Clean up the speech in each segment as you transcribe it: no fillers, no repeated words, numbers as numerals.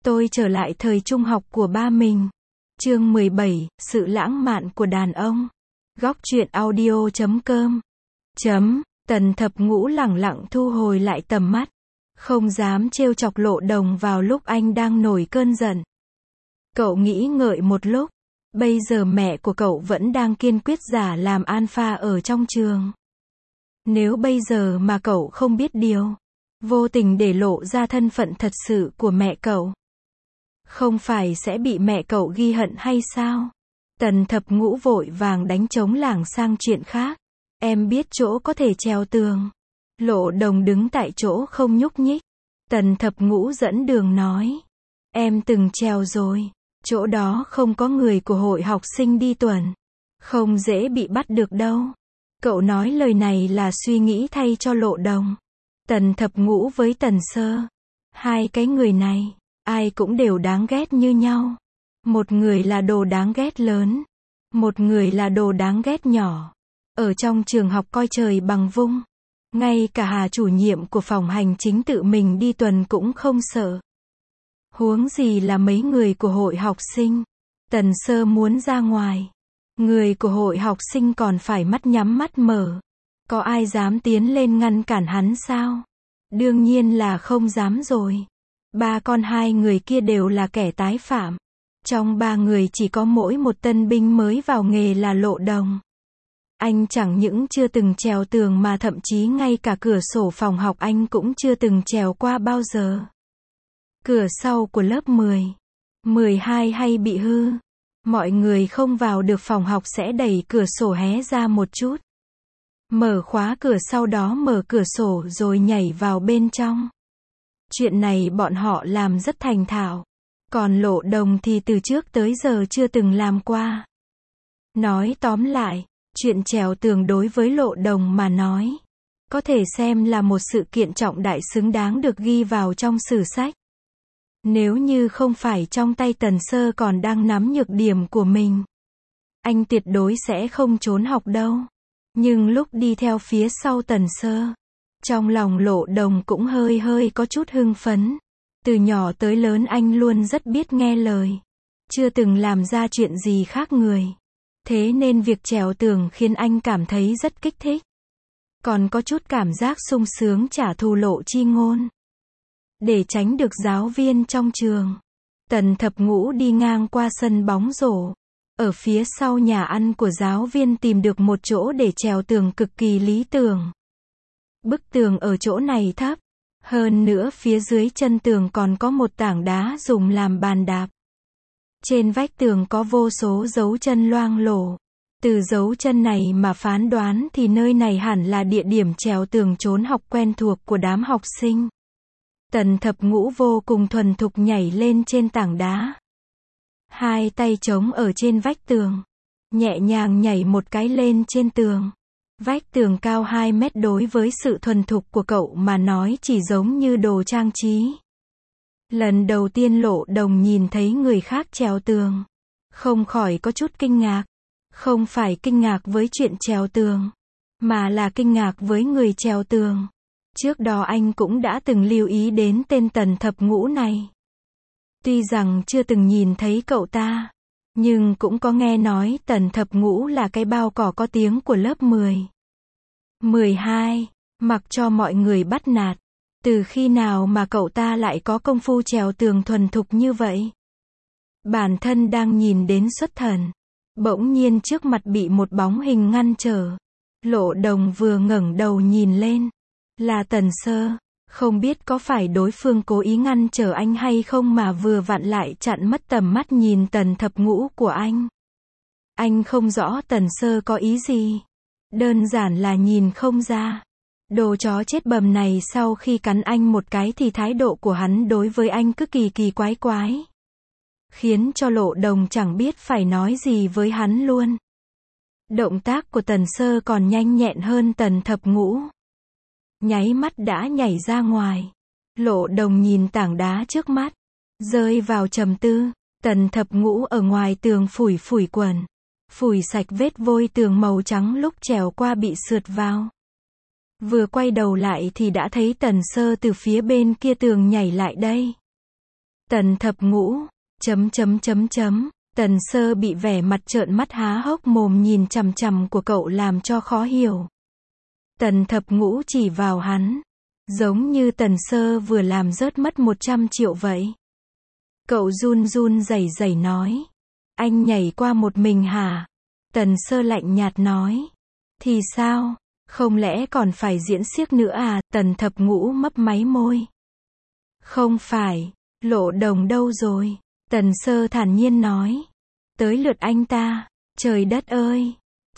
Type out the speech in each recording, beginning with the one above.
Tôi trở lại thời trung học của ba mình. Chương 17, sự lãng mạn của đàn ông. Góc truyện audio.com. Tần Thập Ngũ lẳng lặng thu hồi lại tầm mắt. Không dám trêu chọc Lộ Đồng vào lúc anh đang nổi cơn giận. Cậu nghĩ ngợi một lúc. Bây giờ mẹ của cậu vẫn đang kiên quyết giả làm alpha ở trong trường. Nếu bây giờ mà cậu không biết điều, vô tình để lộ ra thân phận thật sự của mẹ cậu, không phải sẽ bị mẹ cậu ghi hận hay sao? Tần Thập Ngũ vội vàng đánh trống lảng sang chuyện khác. Em biết chỗ có thể trèo tường. Lộ Đồng đứng tại chỗ không nhúc nhích. Tần Thập Ngũ dẫn đường nói. Em từng trèo rồi. Chỗ đó không có người của hội học sinh đi tuần. Không dễ bị bắt được đâu. Cậu nói lời này là suy nghĩ thay cho Lộ Đồng. Tần Thập Ngũ với Tần Sơ. Hai cái người này, ai cũng đều đáng ghét như nhau. Một người là đồ đáng ghét lớn. Một người là đồ đáng ghét nhỏ. Ở trong trường học coi trời bằng vung. Ngay cả Hà chủ nhiệm của phòng hành chính tự mình đi tuần cũng không sợ. Huống gì là mấy người của hội học sinh. Tần Sơ muốn ra ngoài. Người của hội học sinh còn phải mắt nhắm mắt mở. Có ai dám tiến lên ngăn cản hắn sao? Đương nhiên là không dám rồi. Ba con hai người kia đều là kẻ tái phạm. Trong ba người chỉ có mỗi một tân binh mới vào nghề là Lộ Đồng. Anh chẳng những chưa từng trèo tường mà thậm chí ngay cả cửa sổ phòng học anh cũng chưa từng trèo qua bao giờ. Cửa sau của lớp 10, 12 hay bị hư. Mọi người không vào được phòng học sẽ đẩy cửa sổ hé ra một chút. Mở khóa cửa sau đó mở cửa sổ rồi nhảy vào bên trong. Chuyện này bọn họ làm rất thành thạo. Còn Lộ Đồng thì từ trước tới giờ chưa từng làm qua. Nói tóm lại, chuyện trèo tường đối với Lộ Đồng mà nói, có thể xem là một sự kiện trọng đại xứng đáng được ghi vào trong sử sách. Nếu như không phải trong tay Tần Sơ còn đang nắm nhược điểm của mình, anh tuyệt đối sẽ không trốn học đâu. Nhưng lúc đi theo phía sau Tần Sơ, trong lòng Lộ Đồng cũng hơi có chút hưng phấn. Từ nhỏ tới lớn anh luôn rất biết nghe lời. Chưa từng làm ra chuyện gì khác người. Thế nên việc trèo tường khiến anh cảm thấy rất kích thích. Còn có chút cảm giác sung sướng trả thù Lộ Chi Ngôn. Để tránh được giáo viên trong trường, Tần Thập Ngũ đi ngang qua sân bóng rổ. Ở phía sau nhà ăn của giáo viên tìm được một chỗ để trèo tường cực kỳ lý tưởng. Bức tường ở chỗ này thấp. Hơn nữa phía dưới chân tường còn có một tảng đá dùng làm bàn đạp. Trên vách tường có vô số dấu chân loang lổ. Từ dấu chân này mà phán đoán thì nơi này hẳn là địa điểm trèo tường trốn học quen thuộc của đám học sinh. Tần Thập Ngũ vô cùng thuần thục nhảy lên trên tảng đá. Hai tay chống ở trên vách tường. Nhẹ nhàng nhảy một cái lên trên tường. Vách tường cao 2 mét đối với sự thuần thục của cậu mà nói chỉ giống như đồ trang trí. Lần đầu tiên Lộ Đồng nhìn thấy người khác trèo tường, không khỏi có chút kinh ngạc. Không phải kinh ngạc với chuyện trèo tường, mà là kinh ngạc với người trèo tường. Trước đó anh cũng đã từng lưu ý đến tên Tần Thập Ngũ này. Tuy rằng chưa từng nhìn thấy cậu ta, nhưng cũng có nghe nói Tần Thập Ngũ là cái bao cỏ có tiếng của lớp 10. 12, mặc cho mọi người bắt nạt. Từ khi nào mà cậu ta lại có công phu trèo tường thuần thục như vậy? Bản thân đang nhìn đến xuất thần. Bỗng nhiên trước mặt bị một bóng hình ngăn trở. Lộ Đồng vừa ngẩng đầu nhìn lên. Là Tần Sơ. Không biết có phải đối phương cố ý ngăn trở anh hay không mà vừa vặn lại chặn mất tầm mắt nhìn Tần Thập Ngũ của anh. Anh không rõ Tần Sơ có ý gì. Đơn giản là nhìn không ra. Đồ chó chết bầm này sau khi cắn anh một cái thì thái độ của hắn đối với anh cứ kỳ quái. Khiến cho Lộ Đồng chẳng biết phải nói gì với hắn luôn. Động tác của Tần Sơ còn nhanh nhẹn hơn Tần Thập Ngũ. Nháy mắt đã nhảy ra ngoài. Lộ Đồng nhìn tảng đá trước mắt, rơi vào trầm tư. Tần Thập Ngũ ở ngoài tường phủi quần. Phủi sạch vết vôi tường màu trắng lúc trèo qua bị sượt vào. Vừa quay đầu lại thì đã thấy Tần Sơ từ phía bên kia tường nhảy lại đây. Tần Thập Ngũ, Tần Sơ bị vẻ mặt trợn mắt há hốc mồm nhìn chằm chằm của cậu làm cho khó hiểu. Tần Thập Ngũ chỉ vào hắn, giống như Tần Sơ vừa làm rớt mất 100 triệu vậy. Cậu run run rẩy rẩy nói, anh nhảy qua một mình hả? Tần Sơ lạnh nhạt nói, thì sao, không lẽ còn phải diễn xiếc nữa à? Tần Thập Ngũ mấp máy môi. Không phải, Lộ Đồng đâu rồi? Tần Sơ thản nhiên nói, tới lượt anh ta, trời đất ơi,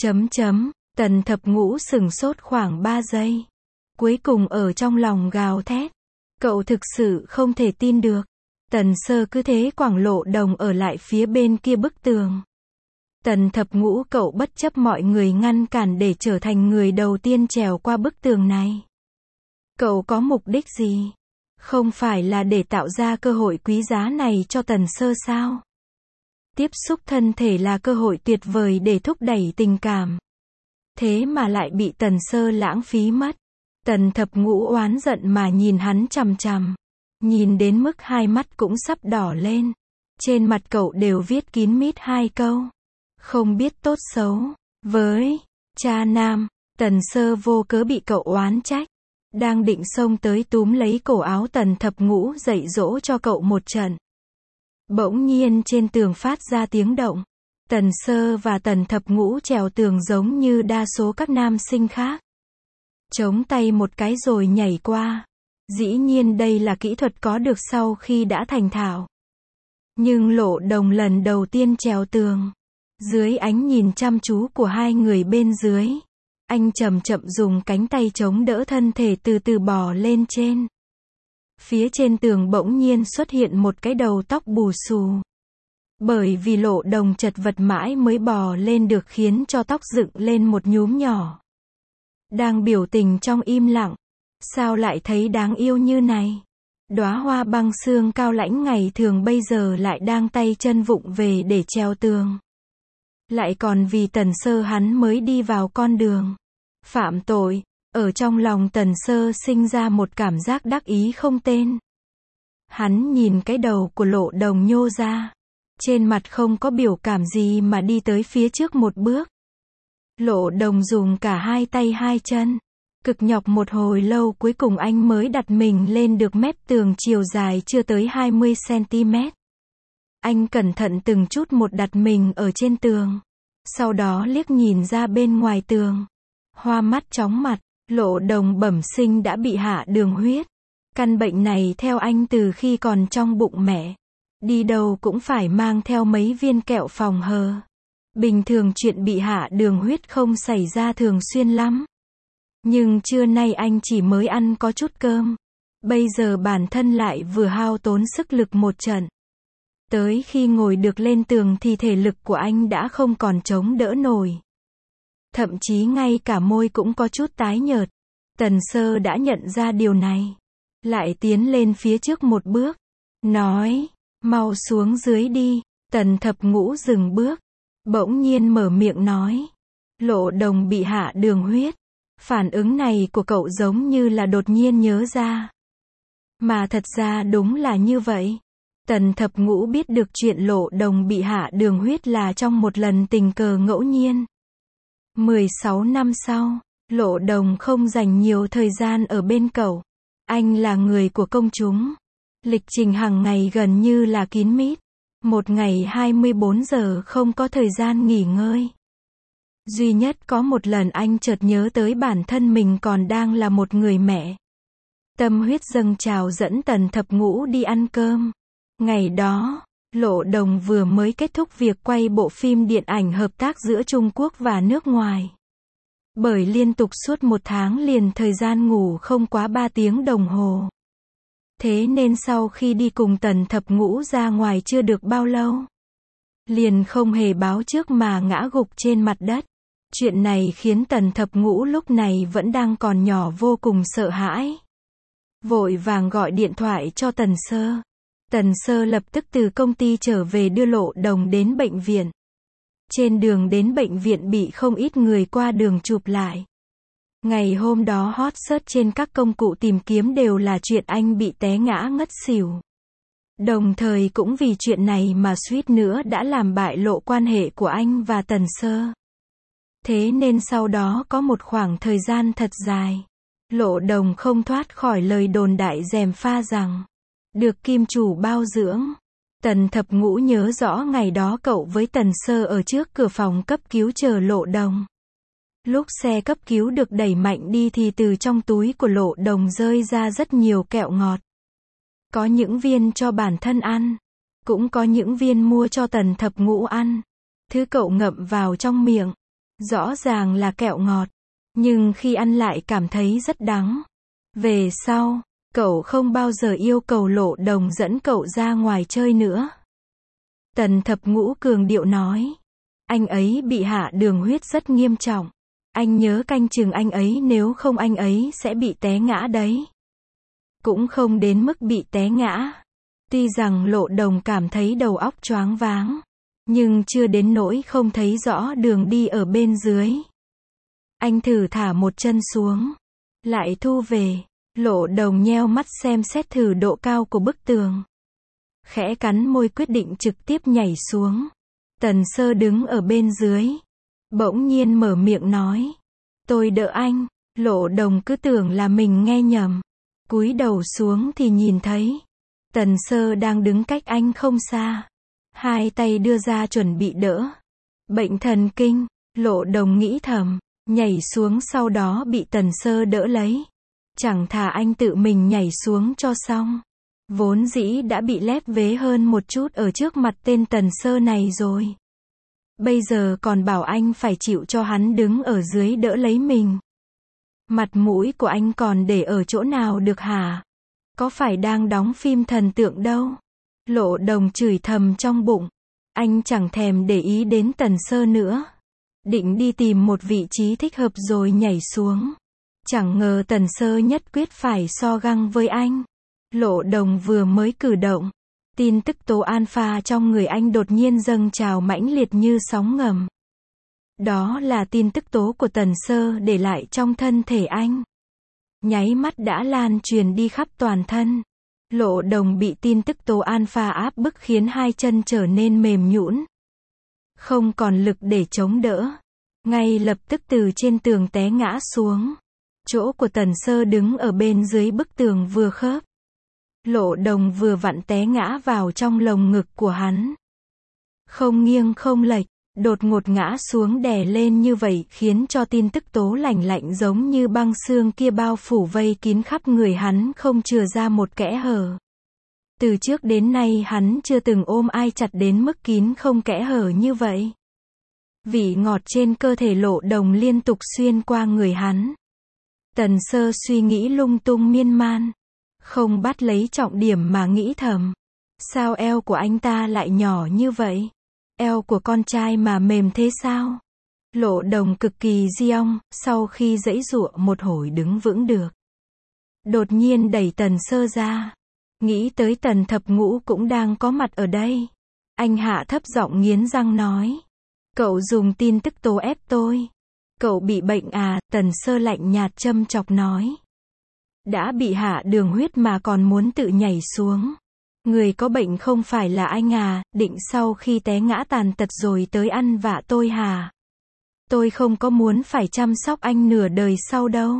Tần Thập Ngũ sửng sốt khoảng 3 giây. Cuối cùng ở trong lòng gào thét. Cậu thực sự không thể tin được. Tần Sơ cứ thế quẳng Lộ Đồng ở lại phía bên kia bức tường. Tần Thập Ngũ cậu bất chấp mọi người ngăn cản để trở thành người đầu tiên trèo qua bức tường này. Cậu có mục đích gì? Không phải là để tạo ra cơ hội quý giá này cho Tần Sơ sao? Tiếp xúc thân thể là cơ hội tuyệt vời để thúc đẩy tình cảm. Thế mà lại bị Tần Sơ lãng phí mất. Tần Thập Ngũ oán giận mà nhìn hắn chằm chằm. Nhìn đến mức hai mắt cũng sắp đỏ lên. Trên mặt cậu đều viết kín mít 2 câu. Không biết tốt xấu. Với cha nam, Tần Sơ vô cớ bị cậu oán trách. Đang định xông tới túm lấy cổ áo Tần Thập Ngũ dạy dỗ cho cậu một trận. Bỗng nhiên trên tường phát ra tiếng động. Tần Sơ và Tần Thập Ngũ trèo tường giống như đa số các nam sinh khác. Chống tay một cái rồi nhảy qua. Dĩ nhiên đây là kỹ thuật có được sau khi đã thành thạo. Nhưng Lộ Đồng lần đầu tiên trèo tường. Dưới ánh nhìn chăm chú của hai người bên dưới, anh chậm chậm dùng cánh tay chống đỡ thân thể từ từ bò lên trên. Phía trên tường bỗng nhiên xuất hiện một cái đầu tóc bù xù. Bởi vì Lộ Đồng chật vật mãi mới bò lên được khiến cho tóc dựng lên một nhúm nhỏ. Đang biểu tình trong im lặng. Sao lại thấy đáng yêu như này? Đóa hoa băng xương cao lãnh ngày thường bây giờ lại đang tay chân vụng về để treo tường. Lại còn vì Tần Sơ hắn mới đi vào con đường phạm tội. Ở trong lòng Tần Sơ sinh ra một cảm giác đắc ý không tên. Hắn nhìn cái đầu của Lộ Đồng nhô ra. Trên mặt không có biểu cảm gì mà đi tới phía trước một bước. Lộ Đồng dùng cả hai tay hai chân. Cực nhọc một hồi lâu cuối cùng anh mới đặt mình lên được mép tường chiều dài chưa tới 20 cm. Anh cẩn thận từng chút một đặt mình ở trên tường. Sau đó liếc nhìn ra bên ngoài tường. Hoa mắt chóng mặt, Lộ Đồng bẩm sinh đã bị hạ đường huyết. Căn bệnh này theo anh từ khi còn trong bụng mẹ. Đi đâu cũng phải mang theo mấy viên kẹo phòng hờ. Bình thường chuyện bị hạ đường huyết không xảy ra thường xuyên lắm. Nhưng trưa nay anh chỉ mới ăn có chút cơm. Bây giờ bản thân lại vừa hao tốn sức lực một trận. Tới khi ngồi được lên tường thì thể lực của anh đã không còn chống đỡ nổi. Thậm chí ngay cả môi cũng có chút tái nhợt. Tần Sơ đã nhận ra điều này. Lại tiến lên phía trước một bước. Nói, mau xuống dưới đi. Tần Thập Ngũ dừng bước. Bỗng nhiên mở miệng nói. Lộ Đồng bị hạ đường huyết. Phản ứng này của cậu giống như là đột nhiên nhớ ra. Mà thật ra đúng là như vậy. Tần Thập Ngũ biết được chuyện Lộ Đồng bị hạ đường huyết là trong một lần tình cờ ngẫu nhiên. 16 năm sau, Lộ Đồng không dành nhiều thời gian ở bên cậu. Anh là người của công chúng. Lịch trình hàng ngày gần như là kín mít. Một ngày 24 giờ không có thời gian nghỉ ngơi. Duy nhất có một lần anh chợt nhớ tới bản thân mình còn đang là một người mẹ. Tâm huyết dâng trào dẫn Tần Thập Ngũ đi ăn cơm. Ngày đó, Lộ Đồng vừa mới kết thúc việc quay bộ phim điện ảnh hợp tác giữa Trung Quốc và nước ngoài. Bởi liên tục suốt 1 tháng liền thời gian ngủ không quá 3 tiếng đồng hồ. Thế nên sau khi đi cùng Tần Thập Ngũ ra ngoài chưa được bao lâu, liền không hề báo trước mà ngã gục trên mặt đất. Chuyện này khiến Tần Thập Ngũ lúc này vẫn đang còn nhỏ vô cùng sợ hãi. Vội vàng gọi điện thoại cho Tần Sơ. Tần Sơ lập tức từ công ty trở về đưa Lộ Đồng đến bệnh viện. Trên đường đến bệnh viện bị không ít người qua đường chụp lại. Ngày hôm đó hot search trên các công cụ tìm kiếm đều là chuyện anh bị té ngã ngất xỉu. Đồng thời cũng vì chuyện này mà suýt nữa đã làm bại lộ quan hệ của anh và Tần Sơ. Thế nên sau đó có một khoảng thời gian thật dài, Lộ Đồng không thoát khỏi lời đồn đại gièm pha rằng được kim chủ bao dưỡng. Tần Thập Ngũ nhớ rõ ngày đó cậu với Tần Sơ ở trước cửa phòng cấp cứu chờ Lộ Đồng. Lúc xe cấp cứu được đẩy mạnh đi thì từ trong túi của Lộ Đồng rơi ra rất nhiều kẹo ngọt. Có những viên cho bản thân ăn, cũng có những viên mua cho Tần Thập Ngũ ăn. Thứ cậu ngậm vào trong miệng, rõ ràng là kẹo ngọt, nhưng khi ăn lại cảm thấy rất đắng. Về sau, cậu không bao giờ yêu cầu Lộ Đồng dẫn cậu ra ngoài chơi nữa. Tần Thập Ngũ cường điệu nói, anh ấy bị hạ đường huyết rất nghiêm trọng. Anh nhớ canh chừng anh ấy, nếu không anh ấy sẽ bị té ngã đấy. Cũng không đến mức bị té ngã. Tuy rằng Lộ Đồng cảm thấy đầu óc choáng váng, nhưng chưa đến nỗi không thấy rõ đường đi ở bên dưới. Anh thử thả một chân xuống, lại thu về. Lộ Đồng nheo mắt xem xét thử độ cao của bức tường. Khẽ cắn môi quyết định trực tiếp nhảy xuống. Tần Sơ đứng ở bên dưới, bỗng nhiên mở miệng nói, tôi đỡ anh. Lộ Đồng cứ tưởng là mình nghe nhầm, cúi đầu xuống thì nhìn thấy Tần Sơ đang đứng cách anh không xa, hai tay đưa ra chuẩn bị đỡ. Bệnh thần kinh, Lộ Đồng nghĩ thầm, nhảy xuống sau đó bị Tần Sơ đỡ lấy. Chẳng thà anh tự mình nhảy xuống cho xong. Vốn dĩ đã bị lép vế hơn một chút ở trước mặt tên Tần Sơ này rồi. Bây giờ còn bảo anh phải chịu cho hắn đứng ở dưới đỡ lấy mình. Mặt mũi của anh còn để ở chỗ nào được hả? Có phải đang đóng phim thần tượng đâu? Lộ Đồng chửi thầm trong bụng. Anh chẳng thèm để ý đến Tần Sơ nữa. Định đi tìm một vị trí thích hợp rồi nhảy xuống. Chẳng ngờ Tần Sơ nhất quyết phải so găng với anh. Lộ Đồng vừa mới cử động, tin tức tố alpha trong người anh đột nhiên dâng trào mãnh liệt như sóng ngầm. Đó là tin tức tố của Tần Sơ để lại trong thân thể anh. Nháy mắt đã lan truyền đi khắp toàn thân. Lộ Đồng bị tin tức tố alpha áp bức khiến hai chân trở nên mềm nhũn, không còn lực để chống đỡ. Ngay lập tức từ trên tường té ngã xuống. Chỗ của Tần Sơ đứng ở bên dưới bức tường vừa khớp. Lộ Đồng vừa vặn té ngã vào trong lồng ngực của hắn. Không nghiêng không lệch, đột ngột ngã xuống đè lên như vậy khiến cho tin tức tố lạnh lạnh giống như băng xương kia bao phủ vây kín khắp người hắn không chừa ra một kẽ hở. Từ trước đến nay hắn chưa từng ôm ai chặt đến mức kín không kẽ hở như vậy. Vị ngọt trên cơ thể Lộ Đồng liên tục xuyên qua người hắn. Tần Sơ suy nghĩ lung tung miên man, không bắt lấy trọng điểm mà nghĩ thầm. Sao eo của anh ta lại nhỏ như vậy? Eo của con trai mà mềm thế sao? Lộ Đồng cực kỳ giông, sau khi giãy giụa một hồi đứng vững được. Đột nhiên đẩy Tần Sơ ra. Nghĩ tới Tần Thập Ngũ cũng đang có mặt ở đây. Anh hạ thấp giọng nghiến răng nói. Cậu dùng tin tức tố ép tôi. Cậu bị bệnh à? Tần Sơ lạnh nhạt châm chọc nói. Đã bị hạ đường huyết mà còn muốn tự nhảy xuống. Người có bệnh không phải là anh à, định sau khi té ngã tàn tật rồi tới ăn vạ tôi hả? Tôi không có muốn phải chăm sóc anh nửa đời sau đâu.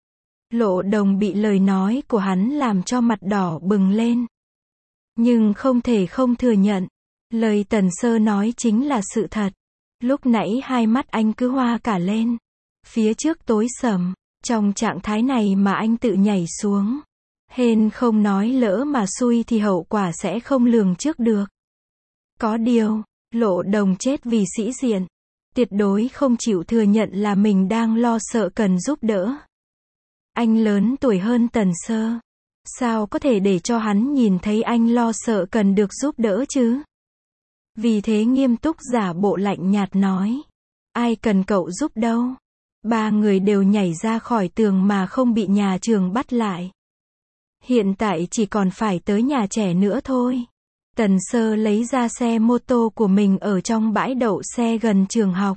Lộ Đồng bị lời nói của hắn làm cho mặt đỏ bừng lên. Nhưng không thể không thừa nhận. Lời Tần Sơ nói chính là sự thật. Lúc nãy hai mắt anh cứ hoa cả lên. Phía trước tối sầm. Trong trạng thái này mà anh tự nhảy xuống. Hên không nói lỡ mà xui thì hậu quả sẽ không lường trước được. Có điều, Lộ Đồng chết vì sĩ diện. Tuyệt đối không chịu thừa nhận là mình đang lo sợ cần giúp đỡ. Anh lớn tuổi hơn Tần Sơ. Sao có thể để cho hắn nhìn thấy anh lo sợ cần được giúp đỡ chứ? Vì thế nghiêm túc giả bộ lạnh nhạt nói. Ai cần cậu giúp đâu. Ba người đều nhảy ra khỏi tường mà không bị nhà trường bắt lại. Hiện tại chỉ còn phải tới nhà trẻ nữa thôi. Tần Sơ lấy ra xe mô tô của mình ở trong bãi đậu xe gần trường học.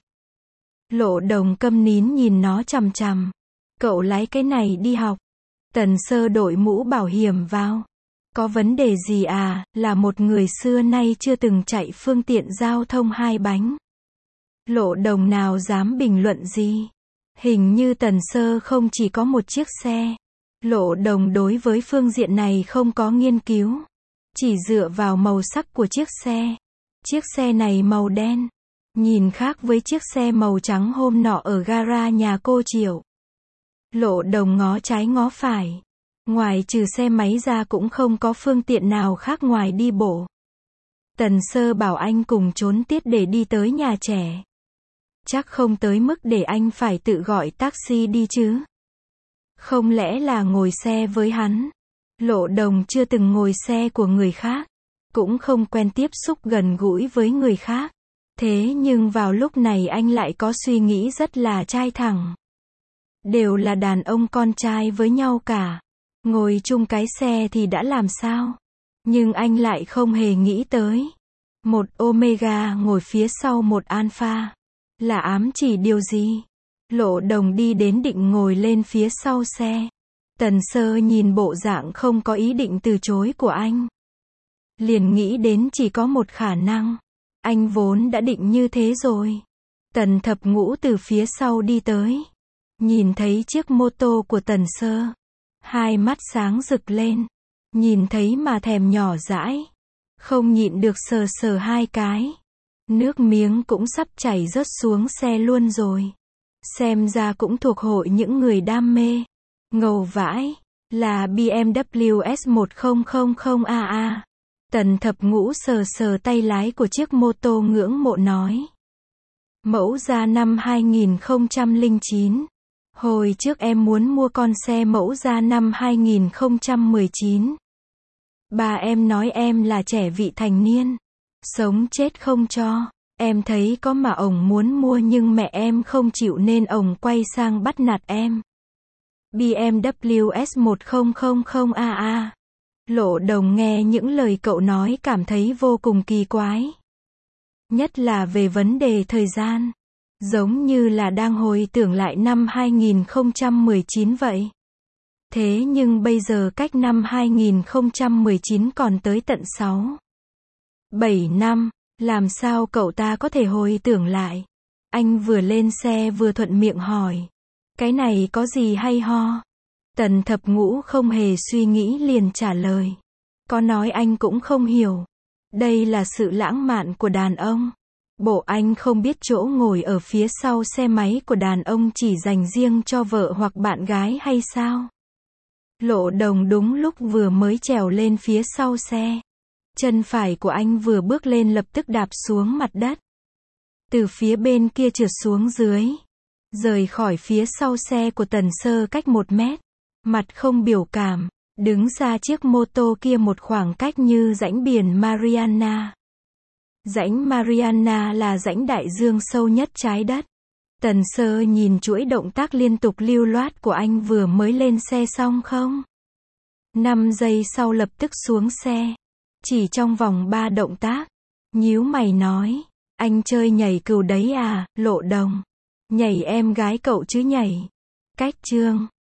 Lộ Đồng câm nín nhìn nó chằm chằm. Cậu lái cái này đi học. Tần Sơ đội mũ bảo hiểm vào. Có vấn đề gì à, là một người xưa nay chưa từng chạy phương tiện giao thông hai bánh. Lộ Đồng nào dám bình luận gì. Hình như Tần Sơ không chỉ có một chiếc xe. Lộ Đồng đối với phương diện này không có nghiên cứu. Chỉ dựa vào màu sắc của chiếc xe. Chiếc xe này màu đen. Nhìn khác với chiếc xe màu trắng hôm nọ ở gara nhà cô Triệu. Lộ Đồng ngó trái ngó phải. Ngoài trừ xe máy ra cũng không có phương tiện nào khác ngoài đi bộ. Tần Sơ bảo anh cùng trốn tiết để đi tới nhà trẻ. Chắc không tới mức để anh phải tự gọi taxi đi chứ. Không lẽ là ngồi xe với hắn. Lộ Đồng chưa từng ngồi xe của người khác. Cũng không quen tiếp xúc gần gũi với người khác. Thế nhưng vào lúc này anh lại có suy nghĩ rất là trai thẳng. Đều là đàn ông con trai với nhau cả. Ngồi chung cái xe thì đã làm sao? Nhưng anh lại không hề nghĩ tới. Một Omega ngồi phía sau một Alpha. Là ám chỉ điều gì? Lộ Đồng đi đến định ngồi lên phía sau xe. Tần Sơ nhìn bộ dạng không có ý định từ chối của anh. Liền nghĩ đến chỉ có một khả năng. Anh vốn đã định như thế rồi. Tần Thập Ngũ từ phía sau đi tới. Nhìn thấy chiếc mô tô của Tần Sơ. Hai mắt sáng rực lên. Nhìn thấy mà thèm nhỏ dãi. Không nhịn được sờ sờ hai cái. Nước miếng cũng sắp chảy rớt xuống xe luôn rồi. Xem ra cũng thuộc hội những người đam mê. Ngầu vãi. Là BMW S1000AA. Tần Thập Ngũ sờ sờ tay lái của chiếc mô tô ngưỡng mộ nói. Mẫu ra năm 2009. Hồi trước em muốn mua con xe mẫu ra năm 2019. Bà em nói em là trẻ vị thành niên. Sống chết không cho. Em thấy có mà ổng muốn mua nhưng mẹ em không chịu nên ổng quay sang bắt nạt em. BMW S1000AA. Lộ Đồng nghe những lời cậu nói cảm thấy vô cùng kỳ quái. Nhất là về vấn đề thời gian. Giống như là đang hồi tưởng lại năm 2019 vậy. Thế nhưng bây giờ cách năm 2019 còn tới tận 7 năm. Làm sao cậu ta có thể hồi tưởng lại? Anh vừa lên xe vừa thuận miệng hỏi. Cái này có gì hay ho? Tần Thập Ngũ không hề suy nghĩ liền trả lời. Có nói anh cũng không hiểu. Đây là sự lãng mạn của đàn ông. Bộ anh không biết chỗ ngồi ở phía sau xe máy của đàn ông chỉ dành riêng cho vợ hoặc bạn gái hay sao? Lộ Đồng đúng lúc vừa mới trèo lên phía sau xe. Chân phải của anh vừa bước lên lập tức đạp xuống mặt đất. Từ phía bên kia trượt xuống dưới. Rời khỏi phía sau xe của Tần Sơ cách 1 mét. Mặt không biểu cảm. Đứng ra chiếc mô tô kia một khoảng cách như rãnh biển Mariana. Rãnh Mariana là rãnh đại dương sâu nhất trái đất. Tần Sơ nhìn chuỗi động tác liên tục lưu loát của anh vừa mới lên xe xong không? 5 giây sau lập tức xuống xe. Chỉ trong vòng 3 động tác. Nhíu mày nói. Anh chơi nhảy cừu đấy à, Lộ Đồng. Nhảy em gái cậu chứ nhảy. Cách chương.